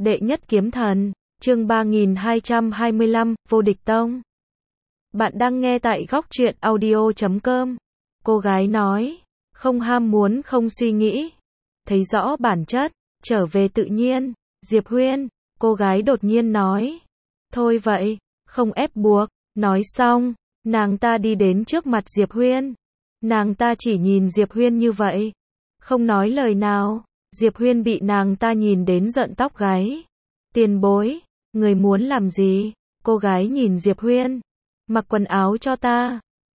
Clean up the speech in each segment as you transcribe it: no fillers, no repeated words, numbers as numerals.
Đệ nhất kiếm thần, chương 3225, vô địch tông. Bạn đang nghe tại góc truyện audio.com. Cô gái nói, không ham muốn không suy nghĩ. Thấy rõ bản chất, trở về tự nhiên. Diệp Huyên, cô gái đột nhiên nói. Thôi vậy, không ép buộc. Nói xong, nàng ta đi đến trước mặt Diệp Huyên. Nàng ta chỉ nhìn Diệp Huyên như vậy, không nói lời nào. Diệp Huyên bị nàng ta nhìn đến giận tóc gáy. Tiền bối, người muốn làm gì? Cô gái nhìn Diệp Huyên. Mặc quần áo cho ta.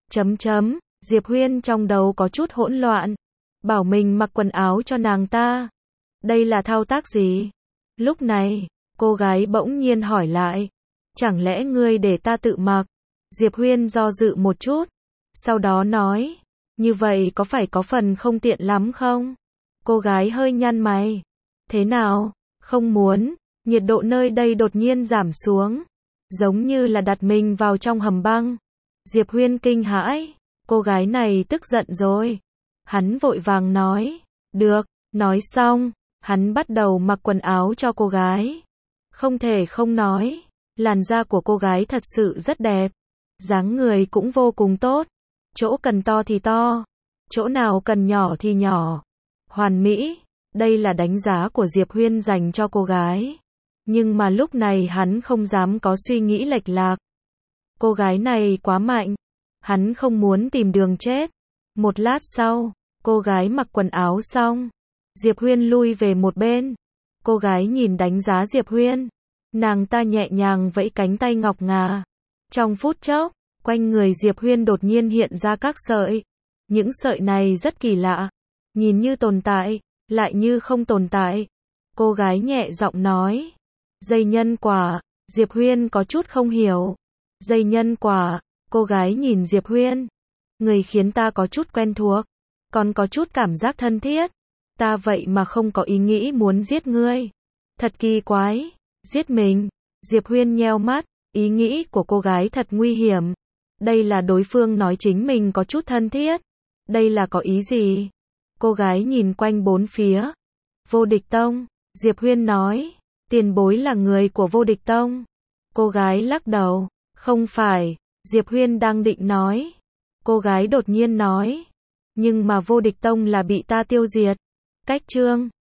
Diệp Huyên trong đầu có chút hỗn loạn. Bảo mình mặc quần áo cho nàng ta. Đây là thao tác gì? Lúc này, cô gái bỗng nhiên hỏi lại. Chẳng lẽ ngươi để ta tự mặc? Diệp Huyên do dự một chút. Sau đó nói. Như vậy có phải có phần không tiện lắm không? Cô gái hơi nhăn mày. Thế nào? Không muốn. Nhiệt độ nơi đây đột nhiên giảm xuống. Giống như là đặt mình vào trong hầm băng. Diệp Huyên kinh hãi. Cô gái này tức giận rồi. Hắn vội vàng nói. Được. Nói xong, hắn bắt đầu mặc quần áo cho cô gái. Không thể không nói. Làn da của cô gái thật sự rất đẹp. Dáng người cũng vô cùng tốt. Chỗ cần to thì to. Chỗ nào cần nhỏ thì nhỏ. Hoàn mỹ. Đây là đánh giá của Diệp Huyên dành cho cô gái. Nhưng mà lúc này hắn không dám có suy nghĩ lệch lạc. Cô gái này quá mạnh. Hắn không muốn tìm đường chết. Một lát sau, cô gái mặc quần áo xong. Diệp Huyên lui về một bên. Cô gái nhìn đánh giá Diệp Huyên. Nàng ta nhẹ nhàng vẫy cánh tay ngọc ngà. Trong phút chốc, quanh người Diệp Huyên đột nhiên hiện ra các sợi. Những sợi này rất kỳ lạ. Nhìn như tồn tại, lại như không tồn tại. Cô gái nhẹ giọng nói. Dây nhân quả. Diệp Huyên có chút không hiểu. Dây nhân quả. Cô gái nhìn Diệp Huyên. Người khiến ta có chút quen thuộc. Còn có chút cảm giác thân thiết. Ta vậy mà không có ý nghĩ muốn giết ngươi. Thật kỳ quái. Giết mình. Diệp Huyên nheo mắt. Ý nghĩ của cô gái thật nguy hiểm. Đây là đối phương nói chính mình có chút thân thiết. Đây là có ý gì? Cô gái nhìn quanh bốn phía. Vô địch tông. Diệp Huyên nói. Tiền bối là người của vô địch tông. Cô gái lắc đầu. Không phải. Diệp Huyên đang định nói. Cô gái đột nhiên nói. Nhưng mà vô địch tông là bị ta tiêu diệt. Cách chương.